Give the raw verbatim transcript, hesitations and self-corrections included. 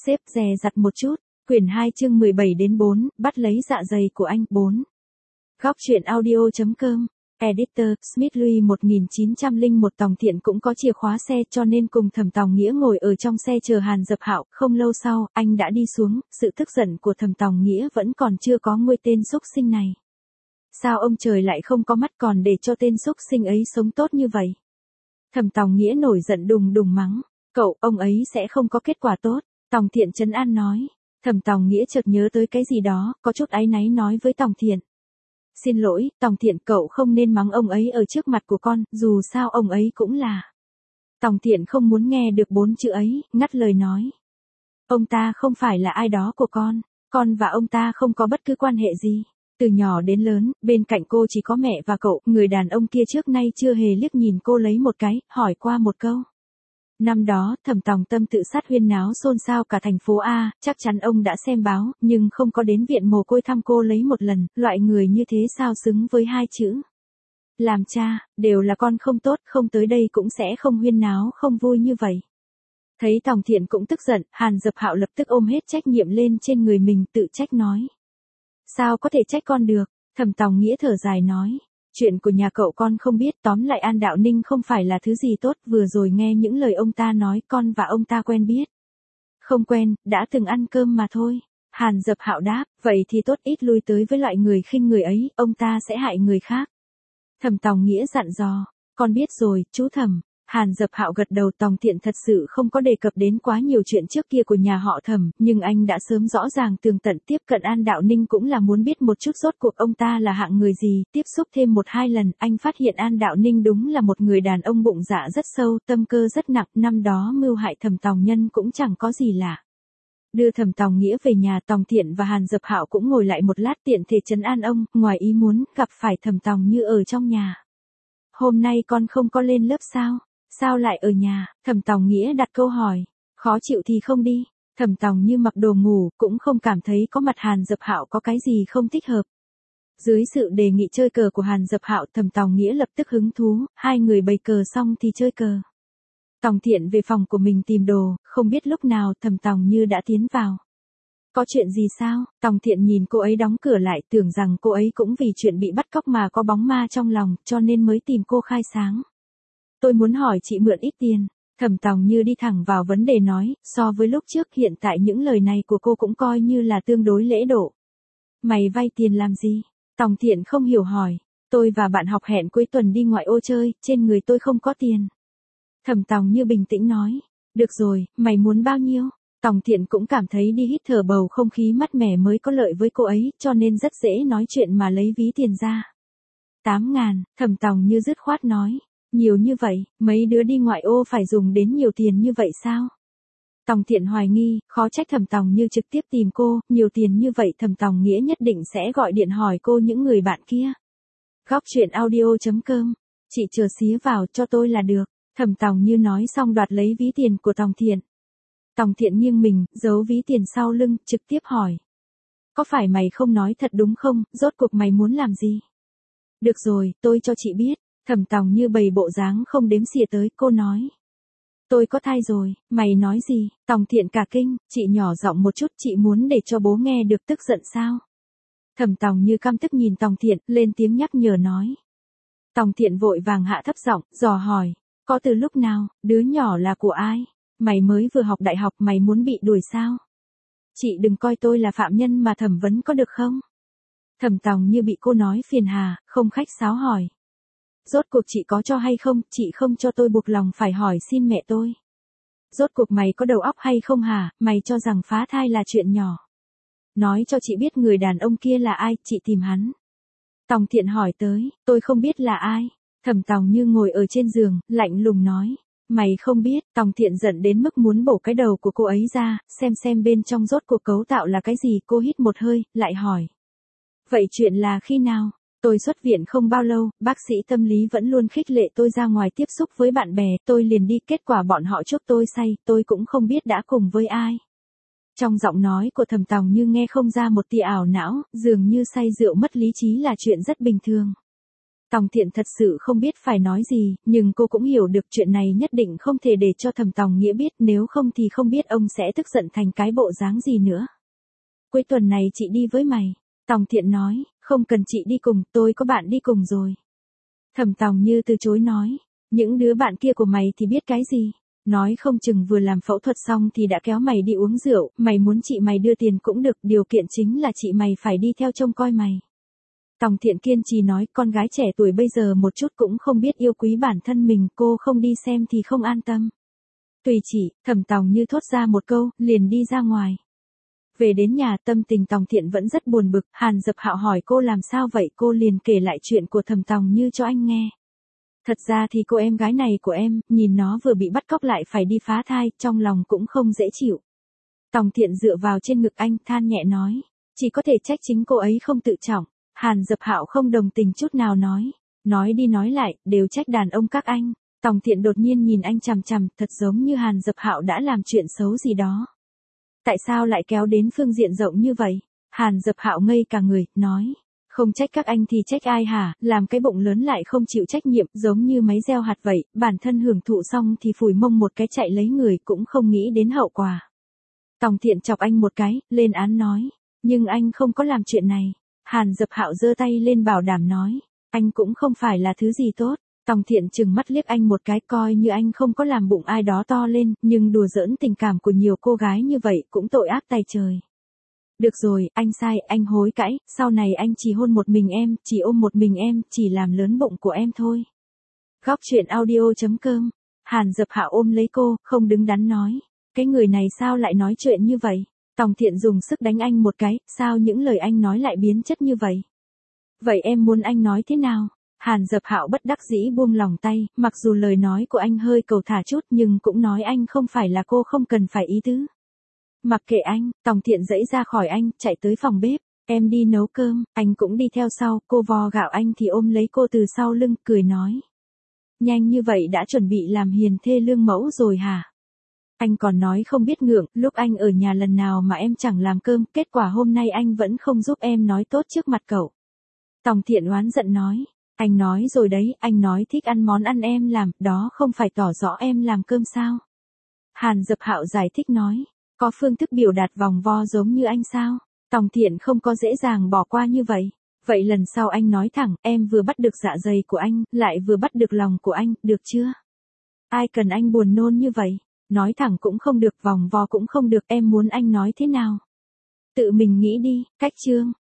xếp dè dặt một chút. Quyển hai chương mười bảy đến bốn, bắt lấy dạ dày của anh, bốn. Góc truyện audio.com. Editor, Smith Louis một nghìn chín trăm lẻ một Tòng Thiện cũng có chìa khóa xe cho nên cùng Thẩm Tòng Nghĩa ngồi ở trong xe chờ Hàn Dập Hạo, không lâu sau, anh đã đi xuống, sự tức giận của Thẩm Tòng Nghĩa vẫn còn chưa có nguôi tên xúc sinh này. Sao ông trời lại không có mắt còn để cho tên xúc sinh ấy sống tốt như vậy? Thẩm Tòng Nghĩa nổi giận đùng đùng mắng, cậu, ông ấy sẽ không có kết quả tốt. Tòng Thiện trấn an nói. Thẩm Tòng Nghĩa chợt nhớ tới cái gì đó, có chút áy náy nói với Tòng Thiện. Xin lỗi, Tòng Thiện, cậu không nên mắng ông ấy ở trước mặt của con, dù sao ông ấy cũng là. Tòng Thiện không muốn nghe được bốn chữ ấy, ngắt lời nói. Ông ta không phải là ai đó của con, con và ông ta không có bất cứ quan hệ gì. Từ nhỏ đến lớn, bên cạnh cô chỉ có mẹ và cậu, người đàn ông kia trước nay chưa hề liếc nhìn cô lấy một cái, hỏi qua một câu. Năm đó, Thẩm Tòng Tâm tự sát huyên náo xôn xao cả thành phố A, chắc chắn ông đã xem báo, nhưng không có đến viện mồ côi thăm cô lấy một lần, loại người như thế sao xứng với hai chữ. Làm cha, đều là con không tốt, không tới đây cũng sẽ không huyên náo, không vui như vậy. Thấy Tòng Thiện cũng tức giận, Hàn Dập Hạo lập tức ôm hết trách nhiệm lên trên người mình, tự trách nói. Sao có thể trách con được? Thẩm Tòng Nghĩa thở dài nói. Chuyện của nhà cậu con không biết, tóm lại An Đạo Ninh không phải là thứ gì tốt, vừa rồi nghe những lời ông ta nói, con và ông ta quen biết. Không quen, đã từng ăn cơm mà thôi. Hàn Dập Hạo đáp, vậy thì tốt, ít lui tới với loại người khinh người ấy, ông ta sẽ hại người khác. Thẩm Tòng Nghĩa dặn dò, con biết rồi, chú Thẩm. Hàn Dập Hạo gật đầu. Tòng Thiện thật sự không có đề cập đến quá nhiều chuyện trước kia của nhà họ Thẩm, nhưng anh đã sớm rõ ràng tường tận. Tiếp cận An Đạo Ninh cũng là muốn biết một chút rốt cuộc ông ta là hạng người gì. Tiếp xúc thêm một hai lần, anh phát hiện An Đạo Ninh đúng là một người đàn ông bụng dạ rất sâu, tâm cơ rất nặng. Năm đó mưu hại Thẩm Tòng Nhân cũng chẳng có gì lạ. Đưa Thẩm Tòng Nghĩa về nhà, Tòng Thiện và Hàn Dập Hạo cũng ngồi lại một lát tiện thể trấn an ông, ngoài ý muốn gặp phải Thẩm Tòng Như ở trong nhà. Hôm nay con không có lên lớp sao? Sao lại ở nhà? Thẩm Tòng Nghĩa đặt câu hỏi. Khó chịu thì không đi. Thẩm Tòng Như mặc đồ ngủ, cũng không cảm thấy có mặt Hàn Dập Hạo có cái gì không thích hợp. Dưới sự đề nghị chơi cờ của Hàn Dập Hạo, Thẩm Tòng Nghĩa lập tức hứng thú, hai người bày cờ xong thì chơi cờ. Tòng Thiện về phòng của mình tìm đồ, không biết lúc nào Thẩm Tòng Như đã tiến vào. Có chuyện gì sao? Tòng Thiện nhìn cô ấy đóng cửa lại, tưởng rằng cô ấy cũng vì chuyện bị bắt cóc mà có bóng ma trong lòng, cho nên mới tìm cô khai sáng. Tôi muốn hỏi chị mượn ít tiền. Thẩm Tòng Như đi thẳng vào vấn đề nói, so với lúc trước hiện tại những lời này của cô cũng coi như là tương đối lễ độ. Mày vay tiền làm gì? Tòng Thiện không hiểu hỏi. Tôi và bạn học hẹn cuối tuần đi ngoại ô chơi, trên người tôi không có tiền. Thẩm Tòng Như bình tĩnh nói. Được rồi, mày muốn bao nhiêu? Tòng Thiện cũng cảm thấy đi hít thở bầu không khí mát mẻ mới có lợi với cô ấy, cho nên rất dễ nói chuyện mà lấy ví tiền ra. Tám ngàn, Thẩm Tòng Như dứt khoát nói. Nhiều như vậy, mấy đứa đi ngoại ô phải dùng đến nhiều tiền như vậy sao? Tòng Thiện hoài nghi, khó trách Thẩm Tòng Như trực tiếp tìm cô, nhiều tiền như vậy Thẩm Tòng Nghĩa nhất định sẽ gọi điện hỏi cô những người bạn kia. Góc truyện audio.com. Chị chờ xía vào cho tôi là được. Thẩm Tòng Như nói xong đoạt lấy ví tiền của Tòng Thiện. Tòng Thiện nghiêng mình, giấu ví tiền sau lưng, trực tiếp hỏi. Có phải mày không nói thật đúng không, rốt cuộc mày muốn làm gì? Được rồi, tôi cho chị biết. Thẩm Tòng Như bày bộ dáng không đếm xỉa tới, cô nói. Tôi có thai rồi, mày nói gì? Tòng Thiện cả kinh, chị nhỏ giọng một chút, chị muốn để cho bố nghe được tức giận sao? Thẩm Tòng Như căm tức nhìn Tòng Thiện, lên tiếng nhắc nhở nói. Tòng Thiện vội vàng hạ thấp giọng, dò hỏi. Có từ lúc nào, đứa nhỏ là của ai? Mày mới vừa học đại học, mày muốn bị đuổi sao? Chị đừng coi tôi là phạm nhân mà thẩm vấn có được không? Thẩm Tòng Như bị cô nói phiền hà, không khách sáo hỏi. Rốt cuộc chị có cho hay không, chị không cho tôi buộc lòng phải hỏi xin mẹ tôi. Rốt cuộc mày có đầu óc hay không hả, mày cho rằng phá thai là chuyện nhỏ. Nói cho chị biết người đàn ông kia là ai, chị tìm hắn. Tòng Thiện hỏi tới, tôi không biết là ai. Thẩm Tòng Như ngồi ở trên giường, lạnh lùng nói. Mày không biết, Tòng Thiện giận đến mức muốn bổ cái đầu của cô ấy ra, xem xem bên trong rốt cuộc cấu tạo là cái gì. Cô hít một hơi, lại hỏi. Vậy chuyện là khi nào? Tôi xuất viện không bao lâu, bác sĩ tâm lý vẫn luôn khích lệ tôi ra ngoài tiếp xúc với bạn bè, tôi liền đi, kết quả bọn họ chuốc tôi say, tôi cũng không biết đã cùng với ai. Trong giọng nói của Thẩm Tòng Như nghe không ra một tia ảo não, dường như say rượu mất lý trí là chuyện rất bình thường. Tòng Thiện thật sự không biết phải nói gì, nhưng cô cũng hiểu được chuyện này nhất định không thể để cho Thẩm Tòng Nghĩa biết, nếu không thì không biết ông sẽ tức giận thành cái bộ dáng gì nữa. Cuối tuần này chị đi với mày. Tòng Thiện nói, không cần chị đi cùng, tôi có bạn đi cùng rồi. Thẩm Tòng Như từ chối nói, những đứa bạn kia của mày thì biết cái gì, nói không chừng vừa làm phẫu thuật xong thì đã kéo mày đi uống rượu, mày muốn chị mày đưa tiền cũng được, điều kiện chính là chị mày phải đi theo trông coi mày. Tòng Thiện kiên trì nói, con gái trẻ tuổi bây giờ một chút cũng không biết yêu quý bản thân mình, cô không đi xem thì không an tâm. Tùy chị, Thẩm Tòng Như thốt ra một câu, liền đi ra ngoài. Về đến nhà tâm tình Tòng Thiện vẫn rất buồn bực, Hàn Dập Hạo hỏi cô làm sao vậy, cô liền kể lại chuyện của Thẩm Tòng Như cho anh nghe. Thật ra thì cô em gái này của em, nhìn nó vừa bị bắt cóc lại phải đi phá thai, trong lòng cũng không dễ chịu. Tòng Thiện dựa vào trên ngực anh, than nhẹ nói, chỉ có thể trách chính cô ấy không tự trọng. Hàn Dập Hạo không đồng tình chút nào nói, nói đi nói lại, đều trách đàn ông các anh. Tòng Thiện đột nhiên nhìn anh chằm chằm, thật giống như Hàn Dập Hạo đã làm chuyện xấu gì đó. Tại sao lại kéo đến phương diện rộng như vậy? Hàn Dập Hạo ngây cả người, nói, không trách các anh thì trách ai hả, làm cái bụng lớn lại không chịu trách nhiệm, giống như máy gieo hạt vậy, bản thân hưởng thụ xong thì phủi mông một cái chạy lấy người, cũng không nghĩ đến hậu quả. Tòng Thiện chọc anh một cái, lên án nói, nhưng anh không có làm chuyện này. Hàn Dập Hạo giơ tay lên bảo đảm nói, anh cũng không phải là thứ gì tốt. Tòng Thiện trừng mắt liếc anh một cái, coi như anh không có làm bụng ai đó to lên, nhưng đùa giỡn tình cảm của nhiều cô gái như vậy cũng tội ác tày trời. Được rồi, anh sai, anh hối cãi, sau này anh chỉ hôn một mình em, chỉ ôm một mình em, chỉ làm lớn bụng của em thôi. Góc truyện audio chấm com. Hàn Dập Hạo ôm lấy cô, không đứng đắn nói, cái người này sao lại nói chuyện như vậy? Tòng Thiện dùng sức đánh anh một cái, sao những lời anh nói lại biến chất như vậy? Vậy em muốn anh nói thế nào? Hàn Dập Hạo bất đắc dĩ buông lòng tay, mặc dù lời nói của anh hơi cầu thả chút nhưng cũng nói anh không phải là cô không cần phải ý tứ. Mặc kệ anh, Tòng Thiện dãy ra khỏi anh, chạy tới phòng bếp, em đi nấu cơm, anh cũng đi theo sau, cô vò gạo anh thì ôm lấy cô từ sau lưng, cười nói. Nhanh như vậy đã chuẩn bị làm hiền thê lương mẫu rồi hả? Anh còn nói không biết ngượng, lúc anh ở nhà lần nào mà em chẳng làm cơm, kết quả hôm nay anh vẫn không giúp em nói tốt trước mặt cậu. Tòng Thiện oán giận nói, anh nói rồi đấy, anh nói thích ăn món ăn em làm, đó không phải tỏ rõ em làm cơm sao? Hàn Dập Hạo giải thích nói, có phương thức biểu đạt vòng vo giống như anh sao? Tòng Thiện không có dễ dàng bỏ qua như vậy. Vậy lần sau anh nói thẳng, em vừa bắt được dạ dày của anh, lại vừa bắt được lòng của anh, được chưa? Ai cần anh buồn nôn như vậy? Nói thẳng cũng không được, vòng vo cũng không được, em muốn anh nói thế nào? Tự mình nghĩ đi, cách chương.